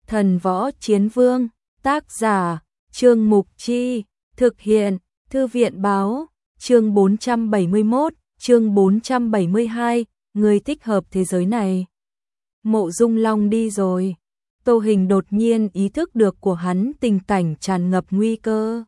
Thần Võ Chiến Vương, tác giả, Trương Mục Chi, thực hiện, Thư viện báo, chương 471, chương 472, người thích hợp thế giới này. Mộ Dung Long đi rồi. Tô Hình đột nhiên ý thức được của hắn tình cảnh tràn ngập nguy cơ.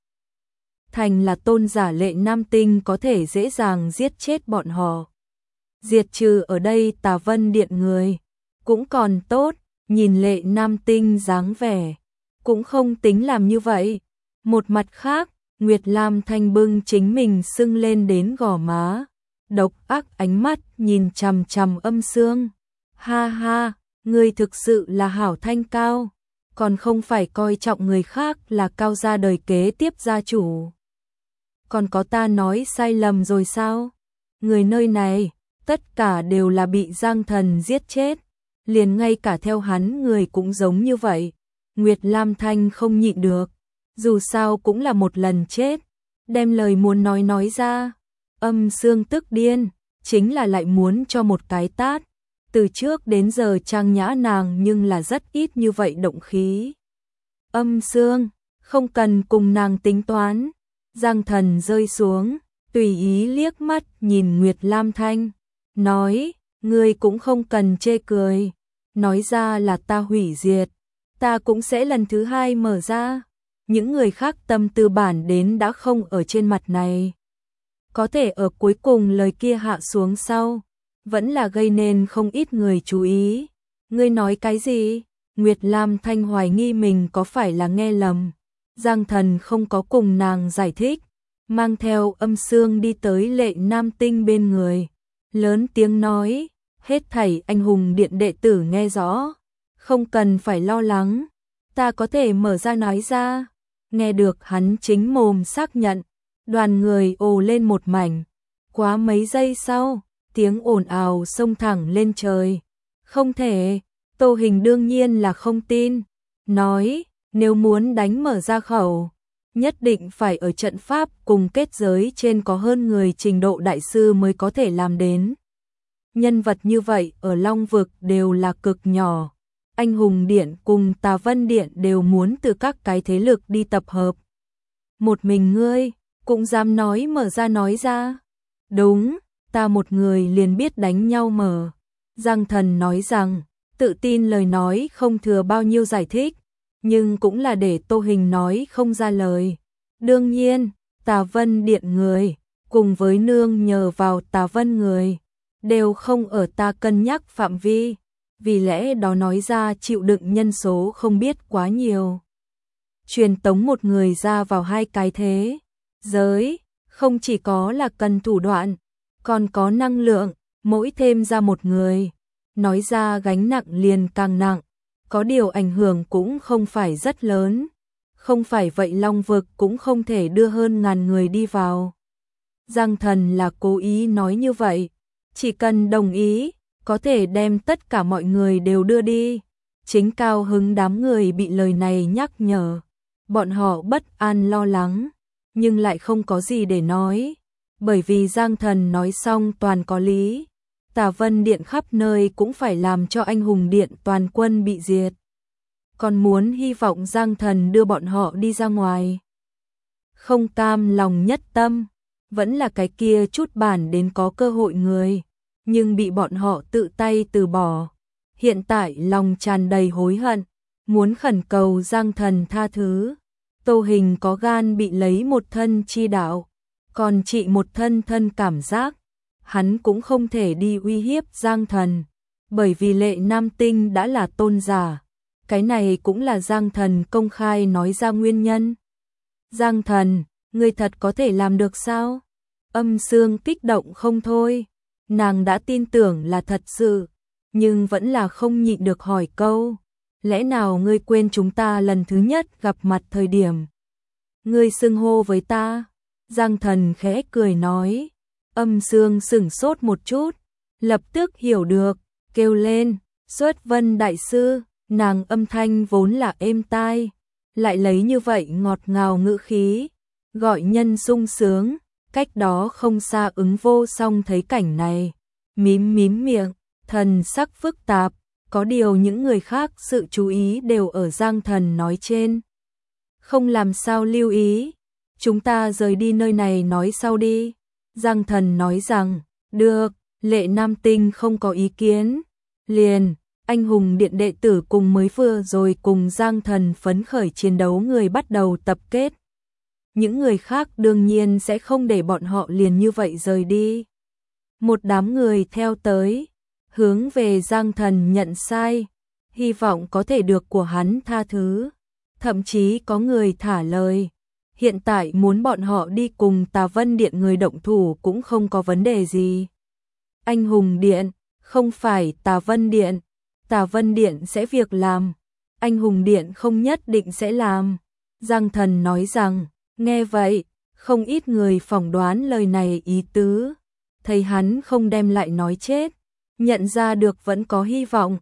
Thành là tôn giả Lệ Nam Tinh có thể dễ dàng giết chết bọn họ. Diệt trừ ở đây Tà Vân Điện người. Cũng còn tốt, nhìn Lệ Nam Tinh dáng vẻ. Cũng không tính làm như vậy. Một mặt khác, Nguyệt Lam Thanh bưng chính mình sưng lên đến gò má. Độc ác ánh mắt nhìn chằm chằm Âm Sương. Ha ha, ngươi thực sự là hảo thanh cao. Còn không phải coi trọng người khác là cao gia đời kế tiếp gia chủ. Còn có ta nói sai lầm rồi sao? Người nơi này, tất cả đều là bị Giang Thần giết chết. Liền ngay cả theo hắn người cũng giống như vậy. Nguyệt Lam Thanh không nhịn được. Dù sao cũng là một lần chết. Đem lời muốn nói ra. Âm Sương tức điên. Chính là lại muốn cho một cái tát. Từ trước đến giờ trang nhã nàng nhưng là rất ít như vậy động khí. Âm Sương, không cần cùng nàng tính toán. Giang Thần rơi xuống, tùy ý liếc mắt nhìn Nguyệt Lam Thanh. Nói, ngươi cũng không cần chê cười. Nói ra là ta hủy diệt. Ta cũng sẽ lần thứ hai mở ra. Những người khác tâm tư bản đến đã không ở trên mặt này. Có thể ở cuối cùng lời kia hạ xuống sau. Vẫn là gây nên không ít người chú ý. Ngươi nói cái gì? Nguyệt Lam Thanh hoài nghi mình có phải là nghe lầm. Giang Thần không có cùng nàng giải thích. Mang theo Âm Sương đi tới Lệ Nam Tinh bên người. Lớn tiếng nói, hết thảy anh hùng điện đệ tử nghe rõ. Không cần phải lo lắng. Ta có thể mở ra nói ra. Nghe được hắn chính mồm xác nhận. Đoàn người ồ lên một mảnh. Quá mấy giây sau, tiếng ồn ào xông thẳng lên trời. Không thể, Tô Hình đương nhiên là không tin. Nói, nếu muốn đánh mở ra khẩu, nhất định phải ở trận pháp cùng kết giới trên có hơn người trình độ đại sư mới có thể làm đến. Nhân vật như vậy ở Long Vực đều là cực nhỏ. Anh hùng điện cùng Tà Vân Điện đều muốn từ các cái thế lực đi tập hợp. Một mình ngươi, cũng dám nói mở ra nói ra. Đúng, ta một người liền biết đánh nhau mở. Giang Thần nói rằng, tự tin lời nói không thừa bao nhiêu giải thích, nhưng cũng là để Tô Hình nói không ra lời. Đương nhiên, Tà Vân Điện người, cùng với nương nhờ vào Tà Vân người, đều không ở ta cân nhắc phạm vi, vì lẽ đó nói ra chịu đựng nhân số không biết quá nhiều. Truyền tống một người ra vào hai cái thế giới, không chỉ có là cần thủ đoạn, còn có năng lượng, mỗi thêm ra một người, nói ra gánh nặng liền càng nặng, có điều ảnh hưởng cũng không phải rất lớn, không phải vậy Long Vực cũng không thể đưa hơn 1000 người đi vào. Giang Thần là cố ý nói như vậy, chỉ cần đồng ý, có thể đem tất cả mọi người đều đưa đi. Chính cao hứng đám người bị lời này nhắc nhở, bọn họ bất an lo lắng, nhưng lại không có gì để nói, bởi vì Giang Thần nói xong toàn có lý. Tà Vân Điện khắp nơi cũng phải làm cho anh hùng điện toàn quân bị diệt. Còn muốn hy vọng Giang Thần đưa bọn họ đi ra ngoài. Không cam lòng nhất tâm, vẫn là cái kia chút bản đến có cơ hội người, nhưng bị bọn họ tự tay từ bỏ. Hiện tại lòng tràn đầy hối hận, muốn khẩn cầu Giang Thần tha thứ. Tô Hình có gan bị lấy một thân chi đạo, còn trị một thân thân cảm giác. Hắn cũng không thể đi uy hiếp Giang Thần, bởi vì Lệ Nam Tinh đã là tôn giả. Cái này cũng là Giang Thần công khai nói ra nguyên nhân. Giang Thần, ngươi thật có thể làm được sao? Âm Sương kích động không thôi. Nàng đã tin tưởng là thật sự, nhưng vẫn là không nhịn được hỏi câu. Lẽ nào ngươi quên chúng ta lần thứ nhất gặp mặt thời điểm? Ngươi xưng hô với ta? Giang Thần khẽ cười nói. Âm Sương sửng sốt một chút, lập tức hiểu được, kêu lên, Xuất Vân Đại Sư. Nàng âm thanh vốn là êm tai, lại lấy như vậy ngọt ngào ngữ khí, gọi nhân sung sướng. Cách đó không xa Ứng Vô Song thấy cảnh này, mím mím miệng, thần sắc phức tạp, Có điều những người khác sự chú ý đều ở Giang Thần nói trên. Không làm sao lưu ý, chúng ta rời đi nơi này nói sau đi. Giang Thần nói rằng, được, Lệ Nam Tinh không có ý kiến. Liền, anh hùng điện đệ tử cùng mới vừa rồi cùng Giang Thần phấn khởi chiến đấu người bắt đầu tập kết. Những người khác đương nhiên sẽ không để bọn họ liền như vậy rời đi. Một đám người theo tới, hướng về Giang Thần nhận sai, hy vọng có thể được của hắn tha thứ. Thậm chí có người thả lời, hiện tại muốn bọn họ đi cùng Tà Vân Điện người động thủ cũng không có vấn đề gì. Anh hùng điện, không phải Tà Vân Điện. Tà Vân Điện sẽ việc làm, anh hùng điện không nhất định sẽ làm. Giang Thần nói rằng, nghe vậy, không ít người phỏng đoán lời này ý tứ. Thấy hắn không đem lại nói chết, nhận ra được vẫn có hy vọng.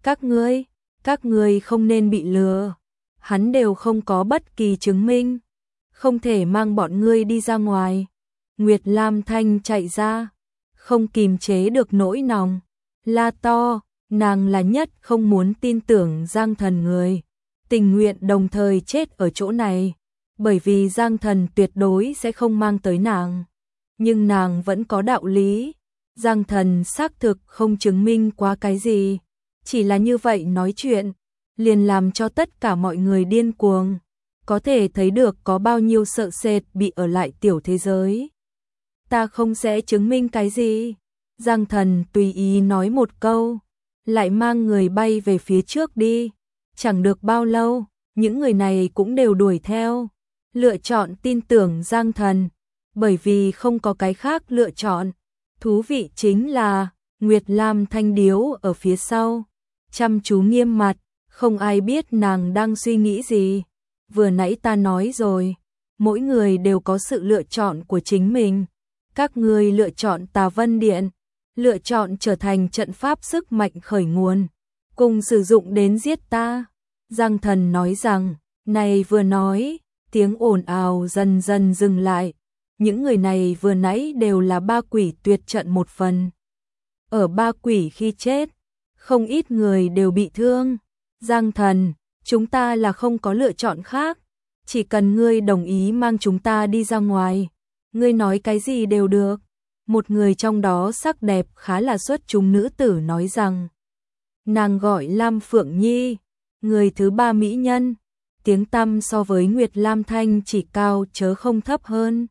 Các ngươi không nên bị lừa. Hắn đều không có bất kỳ chứng minh, không thể mang bọn ngươi đi ra ngoài. Nguyệt Lam Thanh chạy ra, không kìm chế được nỗi lòng, la to, nàng là nhất không muốn tin tưởng Giang Thần người, tình nguyện đồng thời chết ở chỗ này, bởi vì Giang Thần tuyệt đối sẽ không mang tới nàng. Nhưng nàng vẫn có đạo lý, Giang Thần xác thực không chứng minh quá cái gì, chỉ là như vậy nói chuyện, liền làm cho tất cả mọi người điên cuồng, có thể thấy được có bao nhiêu sợ sệt bị ở lại tiểu thế giới. Ta không sẽ chứng minh cái gì. Giang Thần tùy ý nói một câu, lại mang người bay về phía trước đi. Chẳng được bao lâu, những người này cũng đều đuổi theo, lựa chọn tin tưởng Giang Thần, bởi vì không có cái khác lựa chọn. Thú vị chính là, Nguyệt Lam Thanh điếu ở phía sau, chăm chú nghiêm mặt, không ai biết nàng đang suy nghĩ gì. Vừa nãy ta nói rồi, mỗi người đều có sự lựa chọn của chính mình. Các ngươi lựa chọn Tà Vân Điện, lựa chọn trở thành trận pháp sức mạnh khởi nguồn, cùng sử dụng đến giết ta. Giang Thần nói rằng, này vừa nói, tiếng ồn ào dần dần dừng lại. Những người này vừa nãy đều là ba quỷ tuyệt trận một phần. Ở ba quỷ khi chết, không ít người đều bị thương. Giang Thần, chúng ta là không có lựa chọn khác, chỉ cần ngươi đồng ý mang chúng ta đi ra ngoài, ngươi nói cái gì đều được. Một người trong đó sắc đẹp khá là xuất chúng nữ tử nói rằng, nàng gọi Lam Phượng Nhi, người thứ ba mỹ nhân, tiếng tăm so với Nguyệt Lam Thanh chỉ cao chớ không thấp hơn,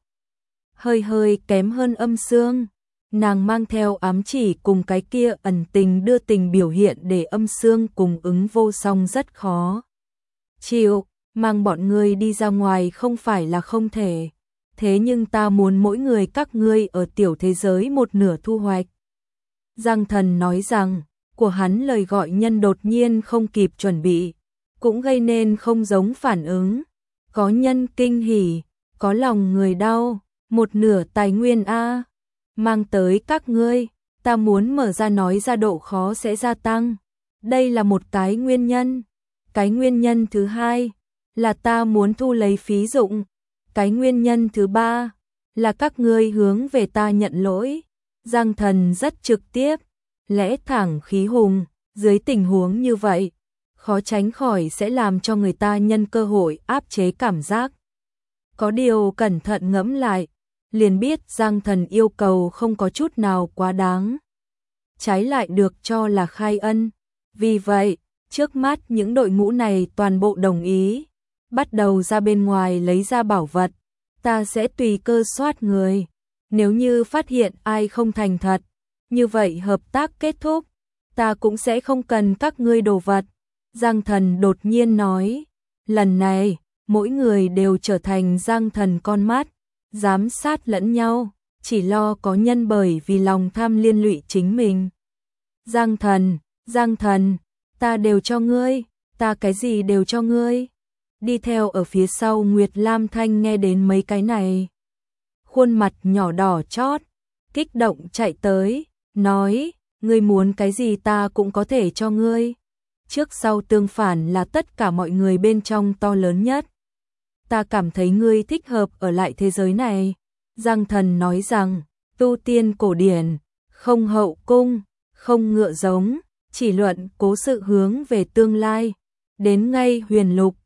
hơi kém hơn Âm Sương. Nàng mang theo ám chỉ cùng cái kia ẩn tình đưa tình biểu hiện để Âm Sương cùng ứng vô song rất khó chịu. Mang bọn ngươi đi ra ngoài không phải là không thể, thế nhưng ta muốn mỗi người các ngươi ở tiểu thế giới một nửa thu hoạch. Giang Thần nói rằng, của hắn lời gọi nhân đột nhiên không kịp chuẩn bị, cũng gây nên không giống phản ứng. Có nhân kinh hỉ, có lòng người đau, một nửa tài nguyên a mang tới các ngươi, ta muốn mở ra nói ra độ khó sẽ gia tăng. Đây là một cái nguyên nhân. Cái nguyên nhân thứ hai là ta muốn thu lấy phí dụng. Cái nguyên nhân thứ ba là các ngươi hướng về ta nhận lỗi. Giang Thần rất trực tiếp, lẽ thẳng khí hùng, dưới tình huống như vậy, khó tránh khỏi sẽ làm cho người ta nhân cơ hội áp chế cảm giác. Có điều cẩn thận ngẫm lại, liền biết Giang Thần yêu cầu không có chút nào quá đáng, trái lại được cho là khai ân. Vì vậy, trước mắt những đội ngũ này toàn bộ đồng ý, bắt đầu ra bên ngoài lấy ra bảo vật. Ta sẽ tùy cơ soát người, nếu như phát hiện ai không thành thật, như vậy hợp tác kết thúc, ta cũng sẽ không cần các ngươi đồ vật. Giang Thần đột nhiên nói, lần này, mỗi người đều trở thành Giang Thần con mắt, giám sát lẫn nhau, chỉ lo có nhân bởi vì lòng tham liên lụy chính mình. Giang Thần, ta đều cho ngươi, ta cái gì đều cho ngươi. Đi theo ở phía sau Nguyệt Lam Thanh nghe đến mấy cái này, khuôn mặt nhỏ đỏ chót, kích động chạy tới, nói, ngươi muốn cái gì ta cũng có thể cho ngươi. Trước sau tương phản là tất cả mọi người bên trong to lớn nhất. Ta cảm thấy ngươi thích hợp ở lại thế giới này. Giang Thần nói rằng, tu tiên cổ điển, không hậu cung, không ngựa giống, chỉ luận cố sự hướng về tương lai. Đến ngay huyền lục,